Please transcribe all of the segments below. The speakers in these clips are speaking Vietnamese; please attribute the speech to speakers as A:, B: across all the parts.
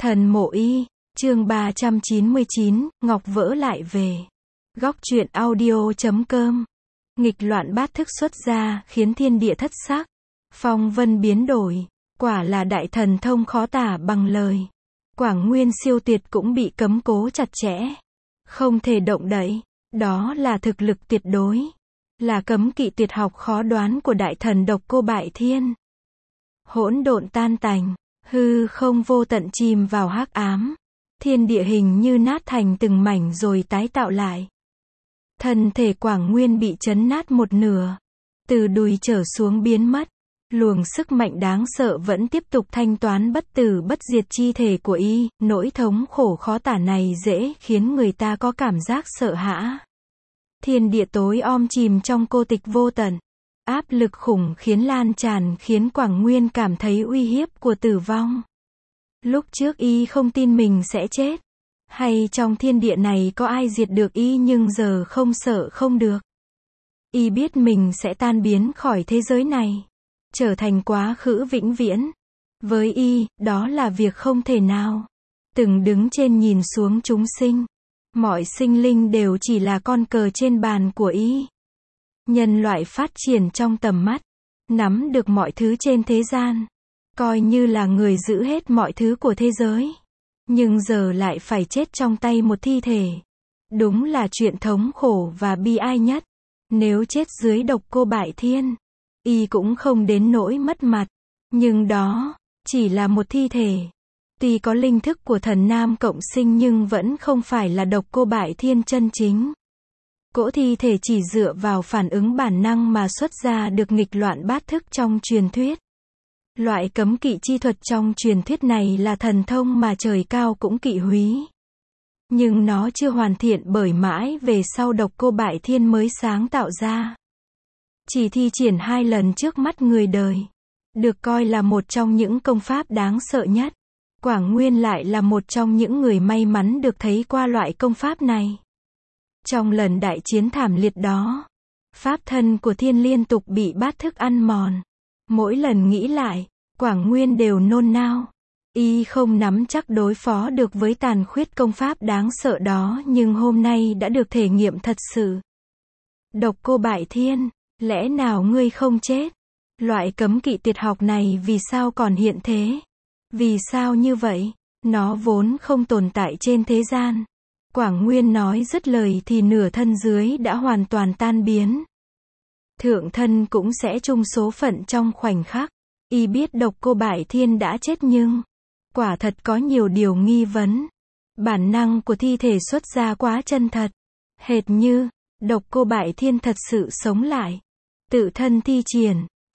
A: Thần mộ y, chương 399, Ngọc vỡ lại về. Góc truyện audio.com. Nghịch loạn bát thức xuất ra, khiến thiên địa thất sắc. Phong vân biến đổi, quả là đại thần thông khó tả bằng lời. Quảng Nguyên siêu tuyệt cũng bị cấm cố chặt chẽ. Không thể động đậy, đó là thực lực tuyệt đối. Là cấm kỵ tuyệt học khó đoán của đại thần Độc Cô Bại Thiên. Hỗn độn tan tành, hư không vô tận chìm vào hắc ám. Thiên địa hình như nát thành từng mảnh rồi tái tạo lại. Thân thể Quảng Nguyên bị chấn nát một nửa. Từ đùi trở xuống biến mất. Luồng sức mạnh đáng sợ vẫn tiếp tục thanh toán bất tử bất diệt chi thể của y. Nỗi thống khổ khó tả này dễ khiến người ta có cảm giác sợ hãi. Thiên địa tối om chìm trong cô tịch vô tận. Áp lực khủng khiến lan tràn khiến Quảng Nguyên cảm thấy uy hiếp của tử vong. Lúc trước y không tin mình sẽ chết. Hay trong thiên địa này có ai diệt được y, nhưng giờ không sợ không được. Y biết mình sẽ tan biến khỏi thế giới này. Trở thành quá khứ vĩnh viễn. Với y, đó là việc không thể nào. Từng đứng trên nhìn xuống chúng sinh. Mọi sinh linh đều chỉ là con cờ trên bàn của y. Nhân loại phát triển trong tầm mắt. Nắm được mọi thứ trên thế gian. Coi như là người giữ hết mọi thứ của thế giới. Nhưng giờ lại phải chết trong tay một thi thể. Đúng là chuyện thống khổ và bi ai nhất. Nếu chết dưới Độc Cô Bại Thiên, y cũng không đến nỗi mất mặt. Nhưng đó chỉ là một thi thể. Tuy có linh thức của thần nam cộng sinh nhưng vẫn không phải là Độc Cô Bại Thiên chân chính. Cỗ thi thể chỉ dựa vào phản ứng bản năng mà xuất ra được nghịch loạn bát thức trong truyền thuyết. Loại cấm kỵ chi thuật trong truyền thuyết này là thần thông mà trời cao cũng kỵ húy. Nhưng nó chưa hoàn thiện bởi mãi về sau Độc Cô Bại Thiên mới sáng tạo ra. Chỉ thi triển 2 lần trước mắt người đời. Được coi là một trong những công pháp đáng sợ nhất. Quảng Nguyên lại là một trong những người may mắn được thấy qua loại công pháp này. Trong lần đại chiến thảm liệt đó, pháp thân của Thiên liên tục bị bát thức ăn mòn. Mỗi lần nghĩ lại, Quảng Nguyên đều nôn nao. Y không nắm chắc đối phó được với tàn khuyết công pháp đáng sợ đó, nhưng hôm nay đã được thể nghiệm thật sự. Độc Cô Bại Thiên, lẽ nào ngươi không chết? Loại cấm kỵ tuyệt học này vì sao còn hiện thế? Vì sao như vậy? Nó vốn không tồn tại trên thế gian. Quảng Nguyên nói dứt lời thì nửa thân dưới đã hoàn toàn tan biến. Thượng thân cũng sẽ chung số phận trong khoảnh khắc. Y biết Độc Cô Bại Thiên đã chết nhưng quả thật có nhiều điều nghi vấn. Bản năng của thi thể xuất ra quá chân thật. Hệt như Độc Cô Bại Thiên thật sự sống lại. Tự thân thi triển,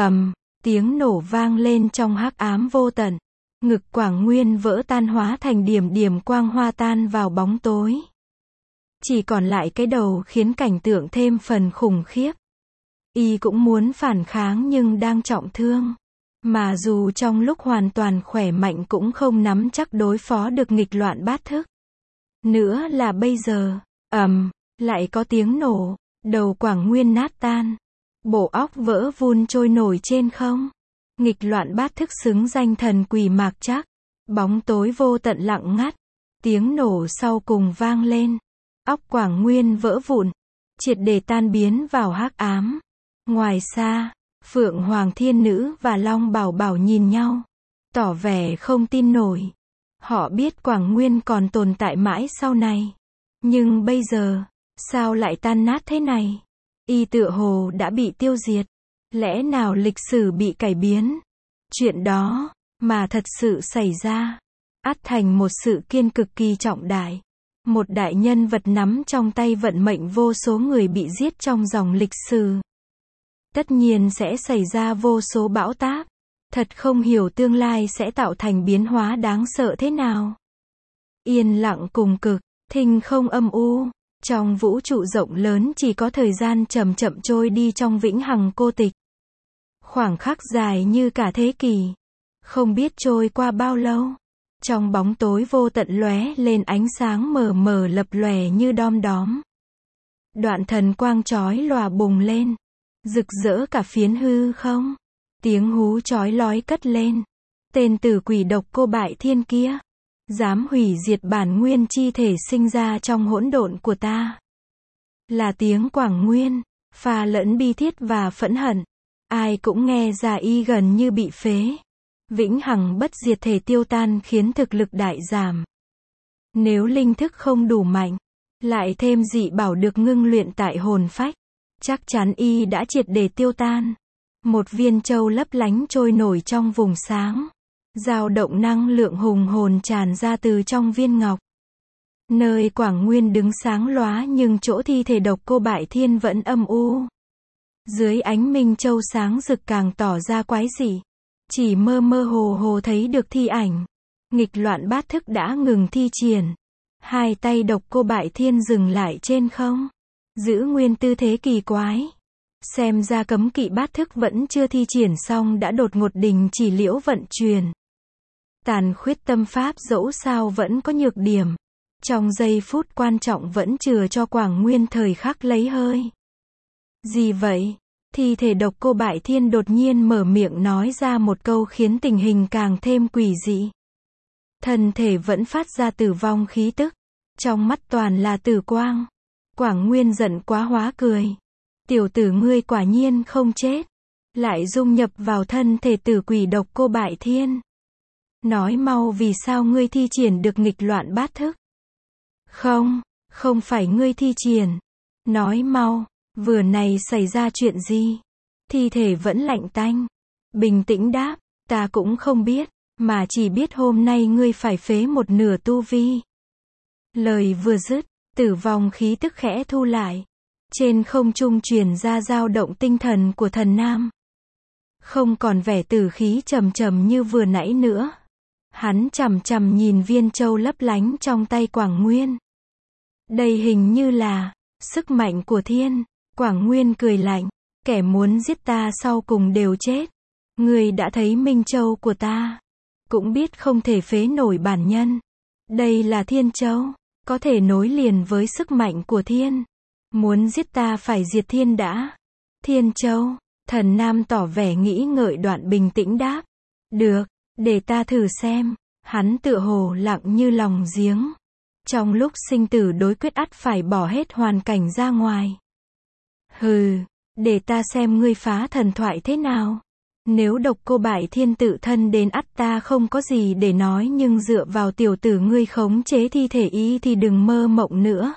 A: tiếng nổ vang lên trong hắc ám vô tận. Ngực Quảng Nguyên vỡ tan hóa thành điểm điểm quang hoa tan vào bóng tối. Chỉ còn lại cái đầu khiến cảnh tượng thêm phần khủng khiếp. Y cũng muốn phản kháng nhưng đang trọng thương. Mà dù trong lúc hoàn toàn khỏe mạnh cũng không nắm chắc đối phó được nghịch loạn bát thức. Nữa là bây giờ, lại có tiếng nổ, đầu Quảng Nguyên nát tan. Bộ óc vỡ vun trôi nổi trên không. Nghịch loạn bát thức xứng danh thần quỷ mạc trắc. Bóng tối vô tận lặng ngắt. Tiếng nổ sau cùng vang lên. Óc Quảng Nguyên vỡ vụn. Triệt để tan biến vào hắc ám. Ngoài xa, Phượng Hoàng Thiên Nữ và Long Bảo Bảo nhìn nhau. Tỏ vẻ không tin nổi. Họ biết Quảng Nguyên còn tồn tại mãi sau này. Nhưng bây giờ, sao lại tan nát thế này? Y tựa hồ đã bị tiêu diệt. Lẽ nào lịch sử bị cải biến? Chuyện đó mà thật sự xảy ra, ắt thành một sự kiện cực kỳ trọng đại. Một đại nhân vật nắm trong tay vận mệnh vô số người bị giết trong dòng lịch sử. Tất nhiên sẽ xảy ra vô số bão táp. Thật không hiểu tương lai sẽ tạo thành biến hóa đáng sợ thế nào. Yên lặng cùng cực, thinh không âm u. Trong vũ trụ rộng lớn chỉ có thời gian chậm chậm trôi đi trong vĩnh hằng cô tịch. Khoảng khắc dài như cả thế kỷ. Không biết trôi qua bao lâu. Trong bóng tối vô tận lóe lên ánh sáng mờ mờ lập lòe như đom đóm. Đoạn thần quang chói lòa bùng lên. Rực rỡ cả phiến hư không. Tiếng hú chói lói cất lên. Tên tử quỷ Độc Cô Bại Thiên kia. dám hủy diệt bản nguyên chi thể sinh ra trong hỗn độn của ta. Là tiếng Quảng Nguyên, pha lẫn bi thiết và phẫn hận. Ai cũng nghe ra y gần như bị phế. Vĩnh hằng bất diệt thể tiêu tan khiến thực lực đại giảm. Nếu linh thức không đủ mạnh, lại thêm dị bảo được ngưng luyện tại hồn phách, chắc chắn y đã triệt để tiêu tan. Một viên châu lấp lánh trôi nổi trong vùng sáng. Dao động năng lượng hùng hồn tràn ra từ trong viên ngọc. Nơi Quảng Nguyên đứng sáng lóa nhưng chỗ thi thể Độc Cô Bại Thiên vẫn âm u. Dưới ánh minh châu sáng rực càng tỏ ra quái dị. Chỉ mơ mơ hồ hồ thấy được thi ảnh. Nghịch loạn bát thức đã ngừng thi triển. Hai tay Độc Cô Bại Thiên dừng lại trên không. Giữ nguyên tư thế kỳ quái. Xem ra cấm kỵ bát thức vẫn chưa thi triển xong đã đột ngột đình chỉ liễu vận chuyển. Tàn khuyết tâm pháp dẫu sao vẫn có nhược điểm. Trong giây phút quan trọng vẫn chừa cho Quảng Nguyên thời khắc lấy hơi. Gì vậy? Thi thể Độc Cô Bại Thiên đột nhiên mở miệng nói ra một câu khiến tình hình càng thêm quỷ dị. Thân thể vẫn phát ra tử vong khí tức. Trong mắt toàn là tử quang. Quảng Nguyên giận quá hóa cười. Tiểu tử ngươi quả nhiên không chết. Lại dung nhập vào thân thể tử quỷ Độc Cô Bại Thiên. Nói mau vì sao ngươi thi triển được nghịch loạn bát thức. Không phải ngươi thi triển. Nói mau, vừa này xảy ra chuyện gì? Thi thể vẫn lạnh tanh. Bình tĩnh đáp, ta cũng không biết, mà chỉ biết hôm nay ngươi phải phế một nửa tu vi. Lời vừa dứt, tử vong khí tức khẽ thu lại. Trên không trung truyền ra dao động tinh thần của thần nam. Không còn vẻ tử khí trầm trầm như vừa nãy nữa. Hắn chằm chằm nhìn viên châu lấp lánh trong tay Quảng Nguyên. Đây hình như là sức mạnh của thiên. Quảng Nguyên cười lạnh, kẻ muốn giết ta sau cùng đều chết. Ngươi đã thấy minh châu của ta, cũng biết không thể phế nổi bản nhân. Đây là thiên châu, có thể nối liền với sức mạnh của thiên. Muốn giết ta phải diệt thiên đã. Thiên châu, thần nam tỏ vẻ nghĩ ngợi đoạn bình tĩnh đáp. Được, để ta thử xem. Hắn tựa hồ lặng như lòng giếng. Trong lúc sinh tử đối quyết ắt phải bỏ hết hoàn cảnh ra ngoài. Hừ, để ta xem ngươi phá thần thoại thế nào. Nếu Độc Cô Bại Thiên tự thân đến ắt ta không có gì để nói, nhưng dựa vào tiểu tử ngươi khống chế thi thể ý thì đừng mơ mộng nữa.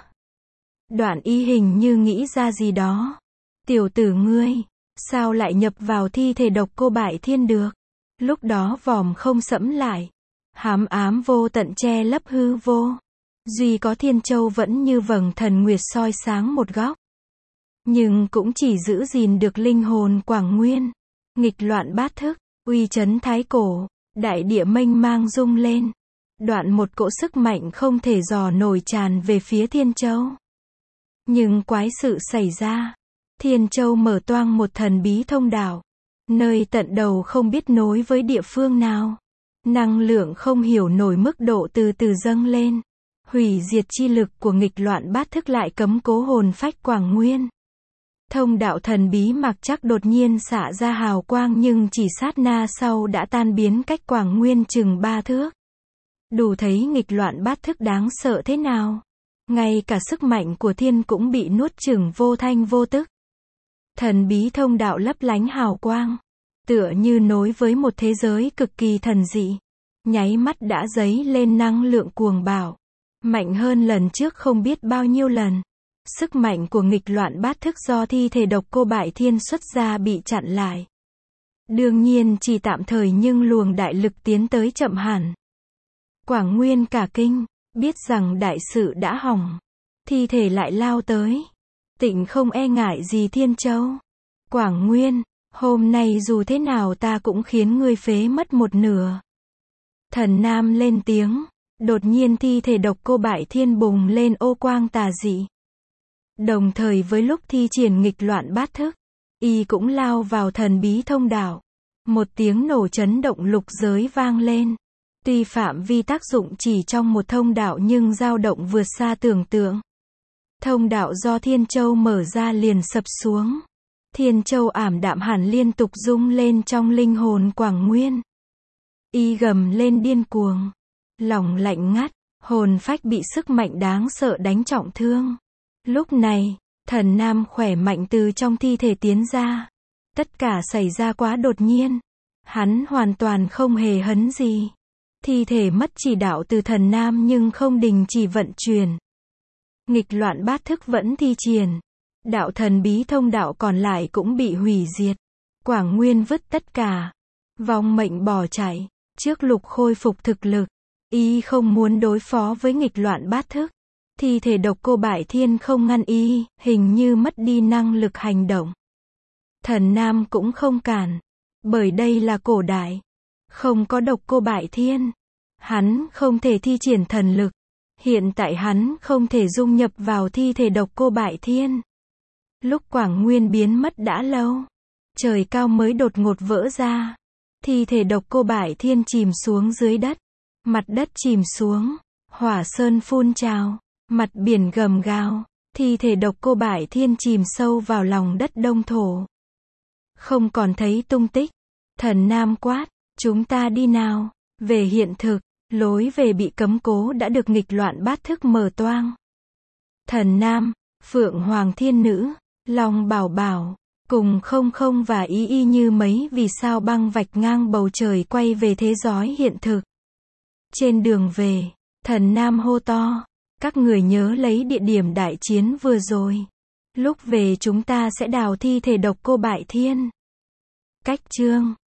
A: Đoạn y hình như nghĩ ra gì đó. Tiểu tử ngươi, sao lại nhập vào thi thể Độc Cô Bại Thiên được? Lúc đó vòm không sẫm lại. Hám ám vô tận che lấp hư vô. Duy có thiên châu vẫn như vầng thần nguyệt soi sáng một góc. Nhưng cũng chỉ giữ gìn được linh hồn Quảng Nguyên. Nghịch loạn bát thức, uy chấn thái cổ, đại địa mênh mang rung lên. Đoạn một cỗ sức mạnh không thể dò nổi tràn về phía thiên châu. Nhưng quái sự xảy ra. Thiên châu mở toang một thần bí thông đạo. Nơi tận đầu không biết nối với địa phương nào. Năng lượng không hiểu nổi mức độ từ từ dâng lên. Hủy diệt chi lực của nghịch loạn bát thức lại cấm cố hồn phách Quảng Nguyên. Thông đạo thần bí mặc chắc đột nhiên xạ ra hào quang nhưng chỉ sát na sau đã tan biến cách Quảng Nguyên chừng 3 thước. Đủ thấy nghịch loạn bát thức đáng sợ thế nào. Ngay cả sức mạnh của thiên cũng bị nuốt chửng vô thanh vô tức. Thần bí thông đạo lấp lánh hào quang. Tựa như nối với một thế giới cực kỳ thần dị. Nháy mắt đã dấy lên năng lượng cuồng bạo. Mạnh hơn lần trước không biết bao nhiêu lần. Sức mạnh của nghịch loạn bát thức do thi thể Độc Cô Bại Thiên xuất ra bị chặn lại. Đương nhiên chỉ tạm thời nhưng luồng đại lực tiến tới chậm hẳn. Quảng Nguyên cả kinh, biết rằng đại sự đã hỏng. Thi thể lại lao tới. Tịnh không e ngại gì thiên châu. Quảng Nguyên, hôm nay dù thế nào ta cũng khiến ngươi phế mất một nửa. Thần nam lên tiếng. Đột nhiên thi thể Độc Cô Bại Thiên bùng lên ô quang tà dị. Đồng thời với lúc thi triển nghịch loạn bát thức, y cũng lao vào thần bí thông đạo. Một tiếng nổ chấn động lục giới vang lên. Tuy phạm vi tác dụng chỉ trong một thông đạo nhưng dao động vượt xa tưởng tượng. Thông đạo do Thiên Châu mở ra liền sập xuống. Thiên Châu ảm đạm hẳn liên tục rung lên trong linh hồn Quảng Nguyên. Y gầm lên điên cuồng. lòng lạnh ngắt, hồn phách bị sức mạnh đáng sợ đánh trọng thương. Lúc này, thần nam khỏe mạnh từ trong thi thể tiến ra. Tất cả xảy ra quá đột nhiên. Hắn hoàn toàn không hề hấn gì. Thi thể mất chỉ đạo từ thần nam nhưng không đình chỉ vận chuyển. Nghịch loạn bát thức vẫn thi triển. Đạo thần bí thông đạo còn lại cũng bị hủy diệt. Quảng Nguyên vứt tất cả. Vong mệnh bỏ chạy. Trước Lục khôi phục thực lực. Y không muốn đối phó với nghịch loạn bát thức. Thi thể Độc Cô Bại Thiên không ngăn y, hình như mất đi năng lực hành động. Thần Nam cũng không cản. Bởi đây là cổ đại. Không có Độc Cô Bại Thiên. Hắn không thể thi triển thần lực. Hiện tại hắn không thể dung nhập vào thi thể Độc Cô Bại Thiên. Lúc Quảng Nguyên biến mất đã lâu. Trời cao mới đột ngột vỡ ra. Thi thể Độc Cô Bại Thiên chìm xuống dưới đất. Mặt đất chìm xuống. Hỏa sơn phun trào. Mặt biển gầm gào. Thi thể Độc Cô Bại Thiên chìm sâu vào lòng đất đông thổ. Không còn thấy tung tích. Thần Nam quát. Chúng ta đi nào. Về hiện thực. Lối về bị cấm cố đã được nghịch loạn bát thức mở toang. Thần Nam, Phượng Hoàng Thiên Nữ, Long Bảo Bảo, cùng Không Không và Y Y như mấy vì sao băng vạch ngang bầu trời quay về thế giới hiện thực. Trên đường về, thần Nam hô to, các người nhớ lấy địa điểm đại chiến vừa rồi. Lúc về chúng ta sẽ đào thi thể Độc Cô Bại Thiên. Cách chương